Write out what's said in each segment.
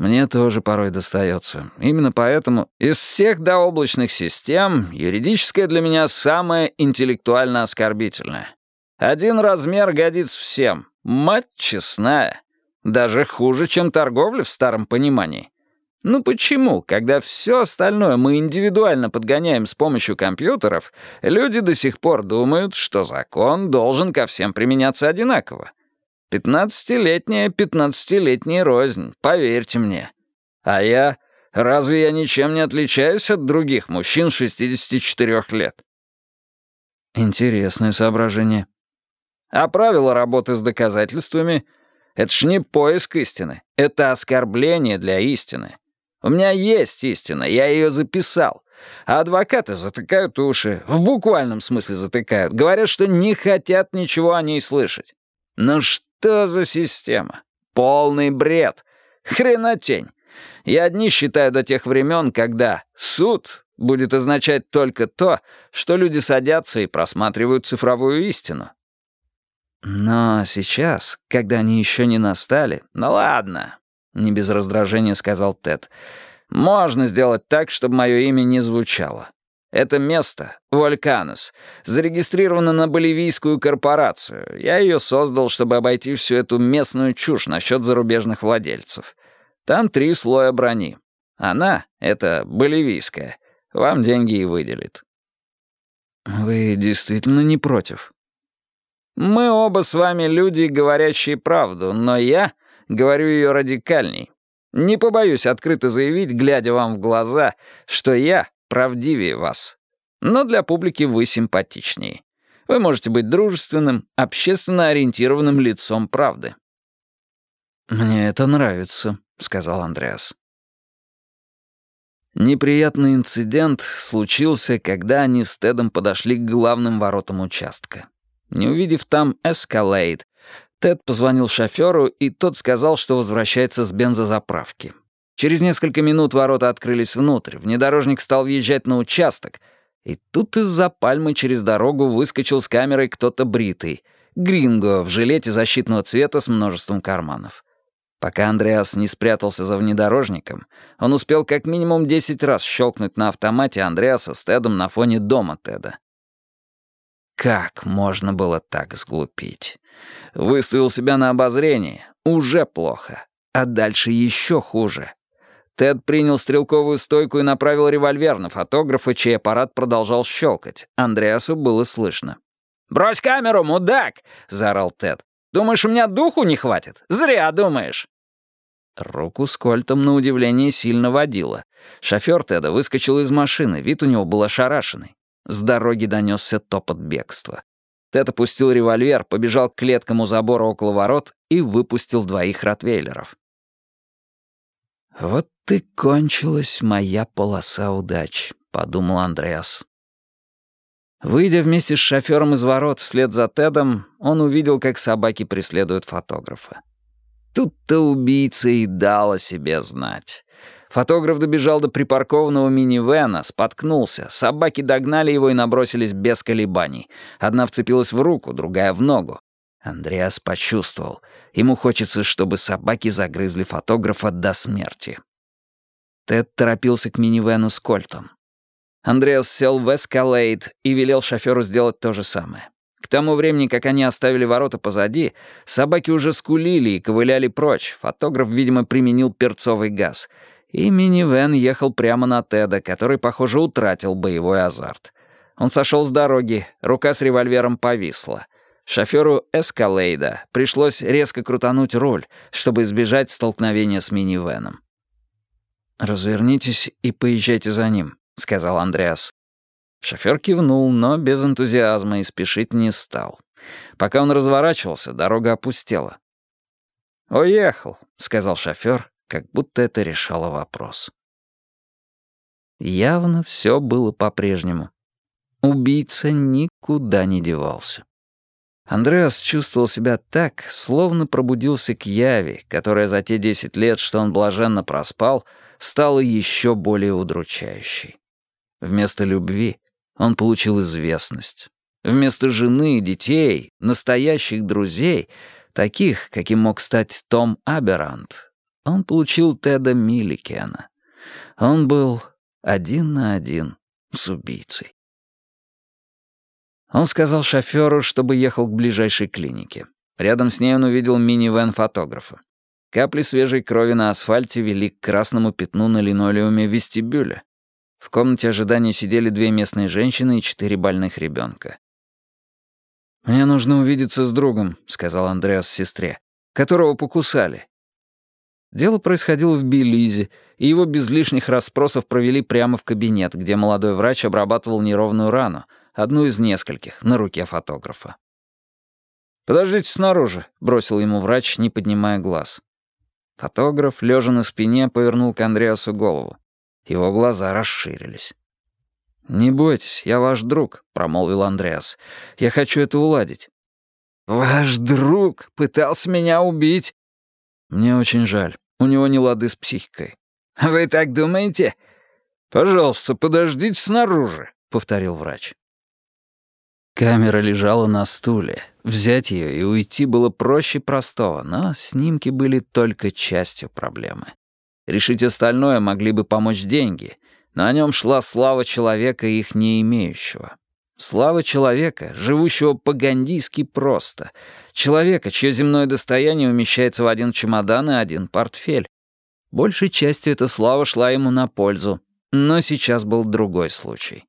Мне тоже порой достается. Именно поэтому из всех дооблачных систем юридическая для меня самая интеллектуально оскорбительная. Один размер годится всем. Мать честная. Даже хуже, чем торговля в старом понимании. Ну почему, когда все остальное мы индивидуально подгоняем с помощью компьютеров, люди до сих пор думают, что закон должен ко всем применяться одинаково? 15-летняя рознь, поверьте мне. А разве я ничем не отличаюсь от других мужчин 64 лет? Интересное соображение. А правила работы с доказательствами — это ж не поиск истины, это оскорбление для истины. У меня есть истина, я ее записал. А адвокаты затыкают уши, в буквальном смысле затыкают, говорят, что не хотят ничего о ней слышать. Ну что за система? Полный бред. Хренотень. Я одни считаю до тех времен, когда суд будет означать только то, что люди садятся и просматривают цифровую истину. Но сейчас, когда они еще не настали... «Ну ладно», — не без раздражения сказал Тед. «Можно сделать так, чтобы мое имя не звучало. Это место, Вольканес, зарегистрировано на боливийскую корпорацию. Я ее создал, чтобы обойти всю эту местную чушь насчет зарубежных владельцев. Там 3 слоя брони. Она, это боливийская, вам деньги и выделит». «Вы действительно не против?» «Мы оба с вами люди, говорящие правду, но я говорю ее радикальней. Не побоюсь открыто заявить, глядя вам в глаза, что я правдивее вас. Но для публики вы симпатичнее. Вы можете быть дружественным, общественно ориентированным лицом правды». «Мне это нравится», — сказал Андреас. Неприятный инцидент случился, когда они с Тедом подошли к главным воротам участка. Не увидев там Escalade, Тед позвонил шоферу, и тот сказал, что возвращается с бензозаправки. Через несколько минут ворота открылись внутрь, внедорожник стал въезжать на участок, и тут из-за пальмы через дорогу выскочил с камерой кто-то бритый, гринго в жилете защитного цвета с множеством карманов. Пока Андреас не спрятался за внедорожником, он успел как минимум 10 раз щелкнуть на автомате Андреаса с Тедом на фоне дома Теда. Как можно было так сглупить? Выставил себя на обозрение. Уже плохо. А дальше еще хуже. Тед принял стрелковую стойку и направил револьвер на фотографа, чей аппарат продолжал щелкать. Андреасу было слышно. «Брось камеру, мудак!» — заорал Тед. «Думаешь, у меня духу не хватит? Зря думаешь!» Руку с кольтом, на удивление, сильно водило. Шофер Теда выскочил из машины, вид у него был ошарашенный. С дороги донесся топот бегства. Тед опустил револьвер, побежал к клеткам у забора около ворот и выпустил 2 ротвейлеров. «Вот и кончилась моя полоса удач», — подумал Андреас. Выйдя вместе с шофером из ворот вслед за Тедом, он увидел, как собаки преследуют фотографа. Тут-то убийца и дал о себе знать. Фотограф добежал до припаркованного минивэна, споткнулся. Собаки догнали его и набросились без колебаний. Одна вцепилась в руку, другая в ногу. Андреас почувствовал. Ему хочется, чтобы собаки загрызли фотографа до смерти. Тед торопился к минивэну с кольтом. Андреас сел в Escalade и велел шоферу сделать то же самое. К тому времени, как они оставили ворота позади, собаки уже скулили и ковыляли прочь. Фотограф, видимо, применил перцовый газ. И минивэн ехал прямо на Теда, который, похоже, утратил боевой азарт. Он сошел с дороги, рука с револьвером повисла. Шоферу Эскалейда пришлось резко крутануть руль, чтобы избежать столкновения с минивэном. «Развернитесь и поезжайте за ним», — сказал Андреас. Шофер кивнул, но без энтузиазма и спешить не стал. Пока он разворачивался, дорога опустела. «Уехал», — сказал шофер, как будто это решало вопрос. Явно все было по-прежнему. Убийца никуда не девался. Андреас чувствовал себя так, словно пробудился к яви, которая за те 10 лет, что он блаженно проспал, стала еще более удручающей. Вместо любви он получил известность. Вместо жены и детей, настоящих друзей, таких, каким мог стать Том Аберант, Он получил Теда Милликена. Он был 1 на 1 с убийцей. Он сказал шофёру, чтобы ехал к ближайшей клинике. Рядом с ней он увидел минивэн фотографа. Капли свежей крови на асфальте вели к красному пятну на линолеуме вестибюля. В комнате ожидания сидели 2 местные женщины и 4 больных ребенка. «Мне нужно увидеться с другом», — сказал Андреас сестре, «которого покусали». Дело происходило в Белизе, и его без лишних расспросов провели прямо в кабинет, где молодой врач обрабатывал неровную рану, одну из нескольких, на руке фотографа. «Подождите снаружи», — бросил ему врач, не поднимая глаз. Фотограф, лежа на спине, повернул к Андреасу голову. Его глаза расширились. «Не бойтесь, я ваш друг», — промолвил Андреас. «Я хочу это уладить». «Ваш друг пытался меня убить?» «Мне очень жаль. У него не лады с психикой». «Вы так думаете?» «Пожалуйста, подождите снаружи», — повторил врач. Камера лежала на стуле. Взять ее и уйти было проще простого, но снимки были только частью проблемы. Решить остальное могли бы помочь деньги, но о нем шла слава человека, их не имеющего. Слава человека, живущего по-гандийски просто. Человека, чье земное достояние умещается в 1 чемодан и 1 портфель. Большей частью эта слава шла ему на пользу, но сейчас был другой случай.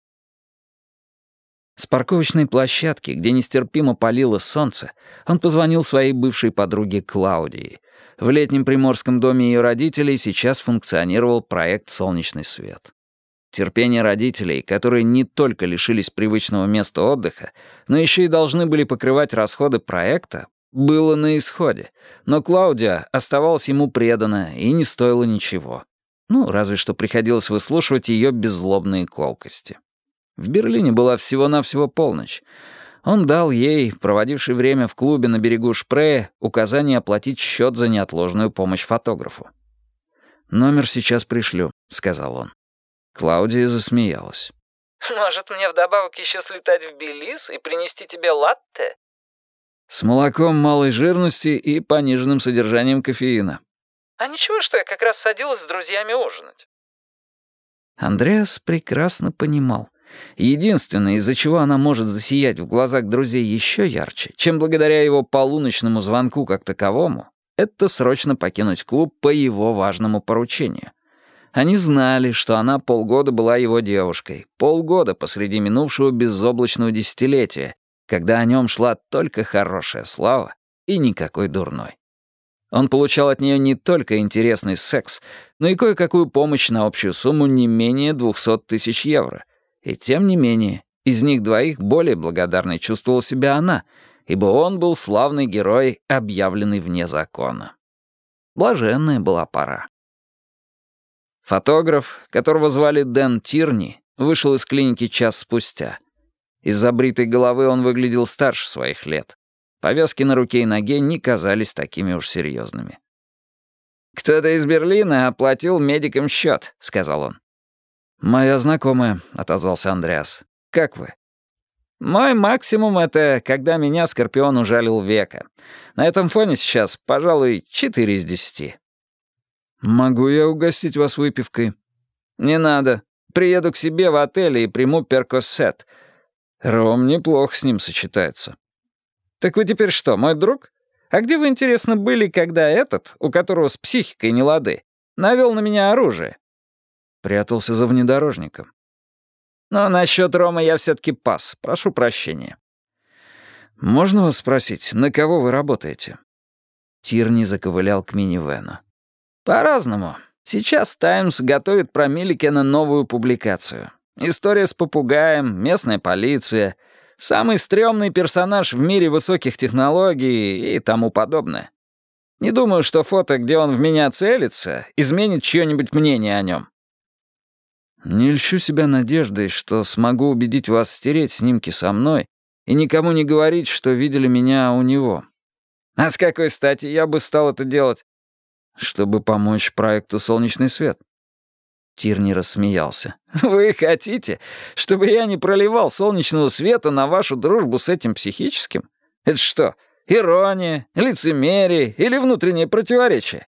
С парковочной площадки, где нестерпимо палило солнце, он позвонил своей бывшей подруге Клаудии. В летнем приморском доме ее родителей сейчас функционировал проект «Солнечный свет». Терпение родителей, которые не только лишились привычного места отдыха, но еще и должны были покрывать расходы проекта, было на исходе, но Клаудия оставалась ему предана и не стоила ничего. Ну, разве что приходилось выслушивать ее беззлобные колкости. В Берлине была всего-навсего полночь. Он дал ей, проводившей время в клубе на берегу Шпрее, указание оплатить счет за неотложную помощь фотографу. «Номер сейчас пришлю», — сказал он. Клаудия засмеялась. «Может, мне вдобавок еще слетать в Белиз и принести тебе латте?» «С молоком малой жирности и пониженным содержанием кофеина». «А ничего, что я как раз садилась с друзьями ужинать?» Андреас прекрасно понимал. Единственное, из-за чего она может засиять в глазах друзей еще ярче, чем благодаря его полуночному звонку как таковому, это срочно покинуть клуб по его важному поручению. Они знали, что она полгода была его девушкой, полгода посреди минувшего безоблачного десятилетия, когда о нем шла только хорошая слава и никакой дурной. Он получал от нее не только интересный секс, но и кое-какую помощь на общую сумму не менее 200 тысяч евро. И тем не менее, из них двоих более благодарной чувствовала себя она, ибо он был славный герой, объявленный вне закона. Блаженная была пора. Фотограф, которого звали Дэн Тирни, вышел из клиники час спустя. Из-за бритой головы он выглядел старше своих лет. Повязки на руке и ноге не казались такими уж серьезными. «Кто-то из Берлина оплатил медикам счет», — сказал он. «Моя знакомая», — отозвался Андреас. «Как вы?» «Мой максимум — это когда меня скорпион ужалил века. На этом фоне сейчас, пожалуй, 4 из 10». «Могу я угостить вас выпивкой?» «Не надо. Приеду к себе в отель и приму перкоссет. Ром неплохо с ним сочетается». «Так вы теперь что, мой друг? А где вы, интересно, были, когда этот, у которого с психикой не лады, навел на меня оружие?» Прятался за внедорожником. «Но насчет Рома я все-таки пас. Прошу прощения». «Можно вас спросить, на кого вы работаете?» Тирни заковылял к минивэну. «По-разному. Сейчас «Таймс» готовит про Милликена новую публикацию. История с попугаем, местная полиция, самый стрёмный персонаж в мире высоких технологий и тому подобное. Не думаю, что фото, где он в меня целится, изменит чьё-нибудь мнение о нём». «Не льщу себя надеждой, что смогу убедить вас стереть снимки со мной и никому не говорить, что видели меня у него». «А с какой стати я бы стал это делать?» «Чтобы помочь проекту «Солнечный свет». Тирни рассмеялся. «Вы хотите, чтобы я не проливал солнечного света на вашу дружбу с этим психическим? Это что, ирония, лицемерие или внутреннее противоречие?»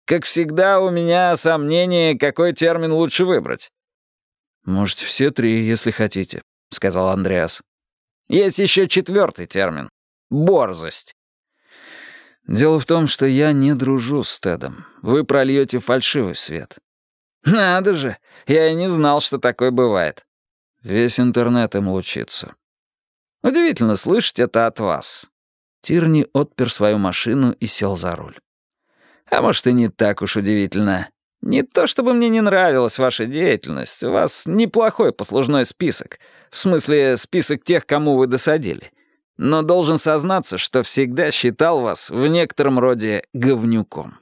Как всегда, у меня сомнение, какой термин лучше выбрать». «Можете все три, если хотите», — сказал Андреас. «Есть еще четвертый термин — борзость». «Дело в том, что я не дружу с Тедом. Вы прольете фальшивый свет». «Надо же, я и не знал, что такое бывает». Весь интернет им лучится. Удивительно слышать это от вас». Тирни отпер свою машину и сел за руль. «А может, и не так уж удивительно. Не то чтобы мне не нравилась ваша деятельность. У вас неплохой послужной список. В смысле, список тех, кому вы досадили. Но должен сознаться, что всегда считал вас в некотором роде говнюком».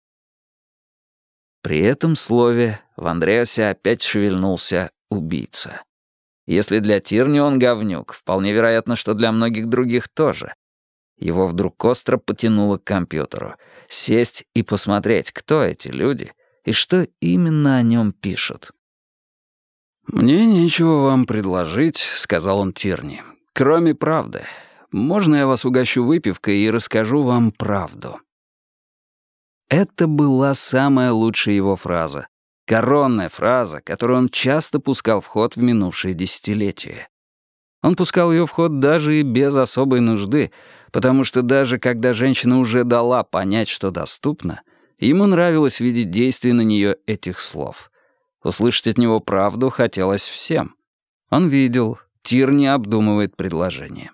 При этом слове в Андреасе опять шевельнулся убийца. Если для Тирни он говнюк, вполне вероятно, что для многих других тоже. Его вдруг остро потянуло к компьютеру. Сесть и посмотреть, кто эти люди и что именно о нем пишут. «Мне нечего вам предложить», — сказал он Тирни, — «кроме правды. Можно я вас угощу выпивкой и расскажу вам правду?» Это была самая лучшая его фраза. Коронная фраза, которую он часто пускал в ход в минувшие десятилетия. Он пускал ее в ход даже и без особой нужды, потому что даже когда женщина уже дала понять, что доступно, ему нравилось видеть действие на нее этих слов. Услышать от него правду хотелось всем. Он видел, Тирни обдумывает предложение.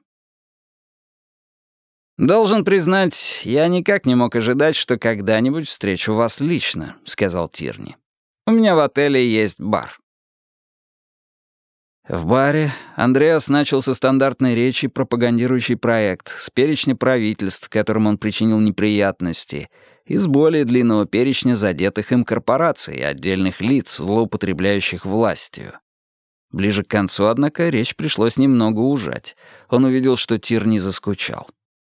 «Должен признать, я никак не мог ожидать, что когда-нибудь встречу вас лично», — сказал Тирни. «У меня в отеле есть бар». В баре Андреас начал со стандартной речи, пропагандирующей проект, с перечня правительств, которым он причинил неприятности, и с более длинного перечня задетых им корпораций и отдельных лиц, злоупотребляющих властью. Ближе к концу, однако, речь пришлось немного ужать. Он увидел, что Тирни заскучал.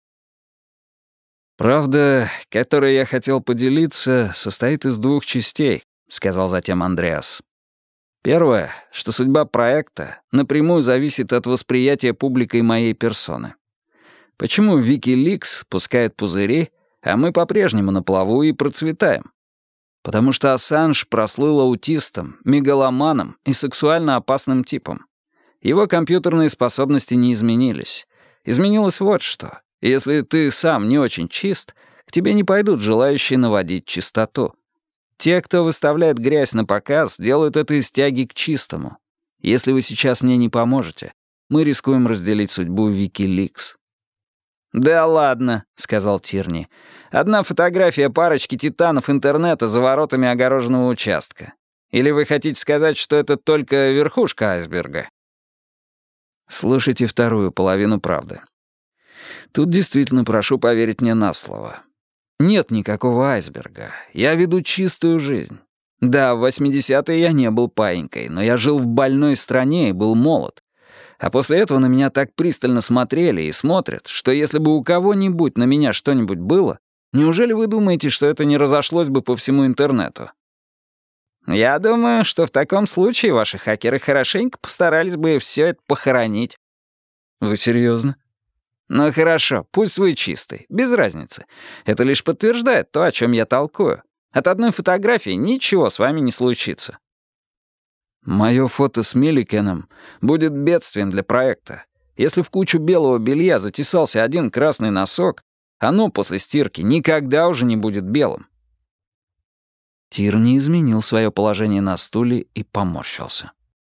«Правда, которой я хотел поделиться, состоит из двух частей», — сказал затем Андреас. «Первое, что судьба проекта напрямую зависит от восприятия публикой моей персоны. Почему Wikileaks пускает пузыри, а мы по-прежнему на плаву и процветаем? Потому что Ассанж прослыл аутистом, мегаломаном и сексуально опасным типом. Его компьютерные способности не изменились. Изменилось вот что. Если ты сам не очень чист, к тебе не пойдут желающие наводить чистоту. Те, кто выставляет грязь на показ, делают это из тяги к чистому. Если вы сейчас мне не поможете, мы рискуем разделить судьбу Wikileaks». «Да ладно», — сказал Тирни. «Одна фотография парочки титанов интернета за воротами огороженного участка. Или вы хотите сказать, что это только верхушка айсберга?» Слушайте вторую половину правды. Тут действительно прошу поверить мне на слово. Нет никакого айсберга. Я веду чистую жизнь. Да, в 80-е я не был паинькой, но я жил в больной стране и был молод. А после этого на меня так пристально смотрели и смотрят, что если бы у кого-нибудь на меня что-нибудь было, неужели вы думаете, что это не разошлось бы по всему интернету? Я думаю, что в таком случае ваши хакеры хорошенько постарались бы все это похоронить. Вы серьезно? Ну хорошо, пусть вы чистый, без разницы. Это лишь подтверждает то, о чем я толкую. От одной фотографии ничего с вами не случится. Мое фото с Милликеном будет бедствием для проекта. Если в кучу белого белья затесался один красный носок, оно после стирки никогда уже не будет белым. Тирни изменил свое положение на стуле и поморщился.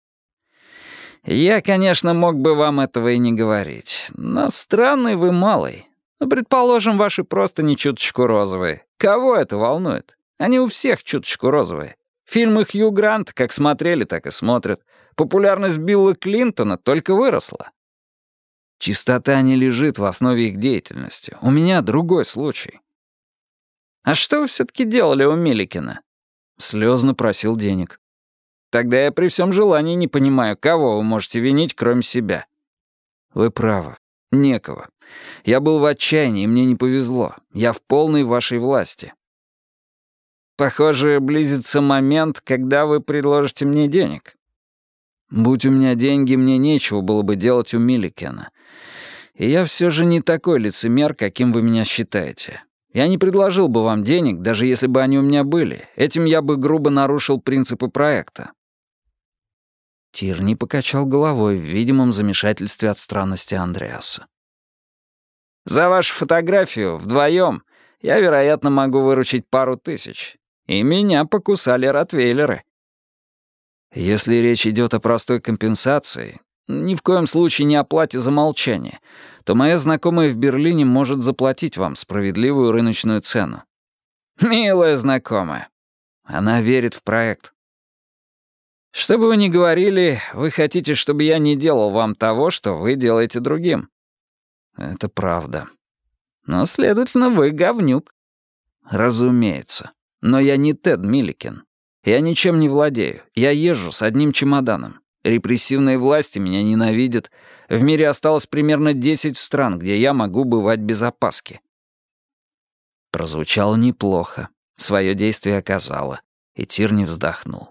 «Я, конечно, мог бы вам этого и не говорить, но странный вы малый. Ну, предположим, ваши просто не чуточку розовые. Кого это волнует? Они у всех чуточку розовые. Фильмы Хью Гранта как смотрели, так и смотрят. Популярность Билла Клинтона только выросла». Чистота не лежит в основе их деятельности. У меня другой случай. «А что вы все-таки делали у Милликена?» Слезно просил денег. «Тогда я при всем желании не понимаю, кого вы можете винить, кроме себя». «Вы правы. Некого. Я был в отчаянии, и мне не повезло. Я в полной вашей власти». «Похоже, близится момент, когда вы предложите мне денег». «Будь у меня деньги, мне нечего было бы делать у Милликена. И я все же не такой лицемер, каким вы меня считаете. Я не предложил бы вам денег, даже если бы они у меня были. Этим я бы грубо нарушил принципы проекта». Тирни покачал головой в видимом замешательстве от странности Андреаса. «За вашу фотографию вдвоем я, вероятно, могу выручить пару тысяч. И меня покусали ротвейлеры». «Если речь идет о простой компенсации, ни в коем случае не о плате за молчание, то моя знакомая в Берлине может заплатить вам справедливую рыночную цену». «Милая знакомая». Она верит в проект. «Что бы вы ни говорили, вы хотите, чтобы я не делал вам того, что вы делаете другим». «Это правда». «Но, следовательно, вы говнюк». «Разумеется. Но я не Тед Милликен. Я ничем не владею. Я езжу с одним чемоданом. Репрессивные власти меня ненавидят. В мире осталось примерно 10 стран, где я могу бывать без опаски». Прозвучало неплохо. Свое действие оказало. И Тирни вздохнул.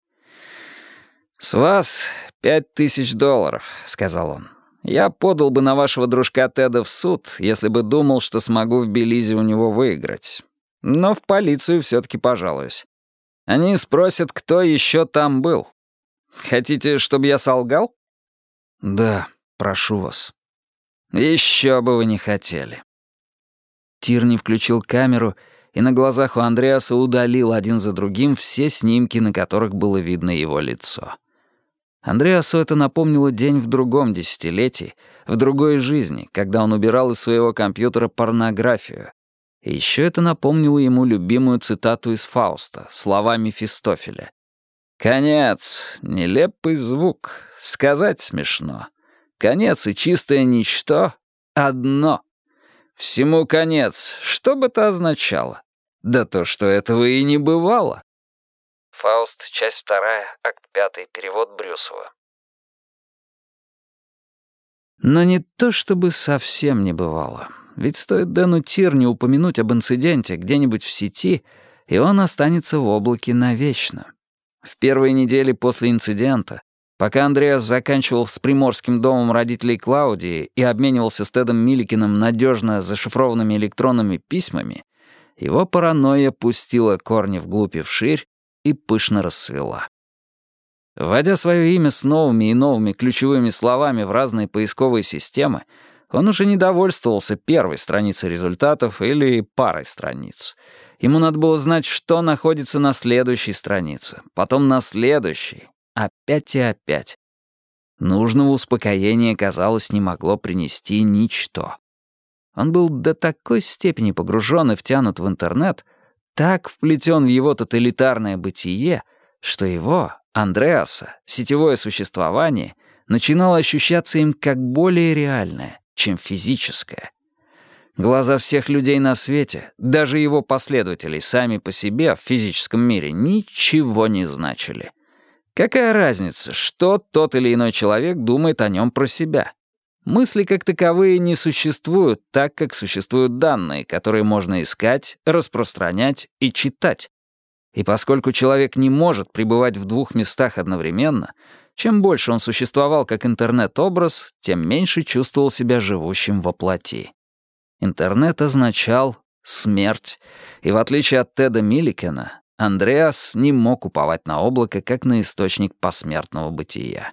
«С вас $5000, — сказал он. Я подал бы на вашего дружка Теда в суд, если бы думал, что смогу в Белизе у него выиграть. Но в полицию все-таки пожалуюсь. Они спросят, кто еще там был. Хотите, чтобы я солгал?» «Да, прошу вас». «Еще бы вы не хотели». Тирни включил камеру и на глазах у Андреаса удалил один за другим все снимки, на которых было видно его лицо. Андреасу это напомнило день в другом десятилетии, в другой жизни, когда он убирал из своего компьютера порнографию. И еще это напомнило ему любимую цитату из «Фауста», слова Мефистофеля. «Конец, нелепый звук, сказать смешно. Конец и чистое ничто — одно. Всему конец, что бы это означало? Да то, что этого и не бывало». Фауст, часть 2, акт 5, перевод Брюсова. Но не то чтобы совсем не бывало. Ведь стоит Дэну Тирни упомянуть об инциденте где-нибудь в сети, и он останется в облаке навечно. В первые недели после инцидента, пока Андреас заканчивал с приморским домом родителей Клаудии и обменивался с Тедом Милликеном надежно зашифрованными электронными письмами, его паранойя пустила корни вглубь и вширь и пышно расцвела. Вводя свое имя с новыми и новыми ключевыми словами в разные поисковые системы, он уже не довольствовался первой страницей результатов или парой страниц. Ему надо было знать, что находится на следующей странице, потом на следующей, опять и опять. Нужного успокоения, казалось, не могло принести ничто. Он был до такой степени погружен и втянут в интернет, так вплетен в его тоталитарное бытие, что его, Андреаса, сетевое существование начинало ощущаться им как более реальное, чем физическое. Глаза всех людей на свете, даже его последователей сами по себе в физическом мире, ничего не значили. Какая разница, что тот или иной человек думает о нем про себя? Мысли как таковые не существуют так, как существуют данные, которые можно искать, распространять и читать. И поскольку человек не может пребывать в двух местах одновременно, чем больше он существовал как интернет-образ, тем меньше чувствовал себя живущим во плоти. Интернет означал смерть, и в отличие от Теда Милликена, Андреас не мог уповать на облако как на источник посмертного бытия.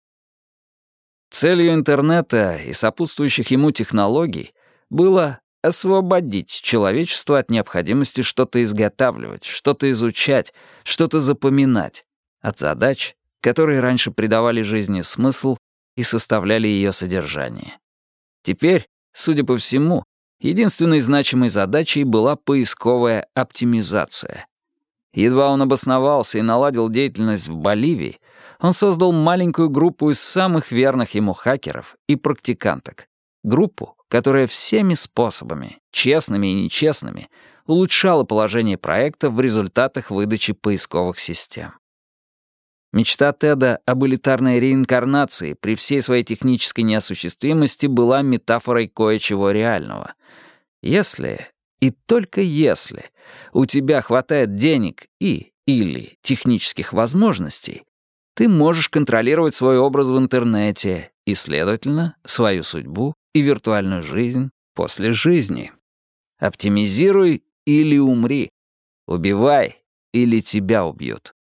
Целью интернета и сопутствующих ему технологий было освободить человечество от необходимости что-то изготавливать, что-то изучать, что-то запоминать, от задач, которые раньше придавали жизни смысл и составляли ее содержание. Теперь, судя по всему, единственной значимой задачей была поисковая оптимизация. Едва он обосновался и наладил деятельность в Боливии, он создал маленькую группу из самых верных ему хакеров и практиканток. Группу, которая всеми способами, честными и нечестными, улучшала положение проекта в результатах выдачи поисковых систем. Мечта Теда об элитарной реинкарнации при всей своей технической неосуществимости была метафорой кое-чего реального. Если, и только если, у тебя хватает денег или технических возможностей, ты можешь контролировать свой образ в интернете и, следовательно, свою судьбу и виртуальную жизнь после жизни. Оптимизируй или умри. Убивай или тебя убьют.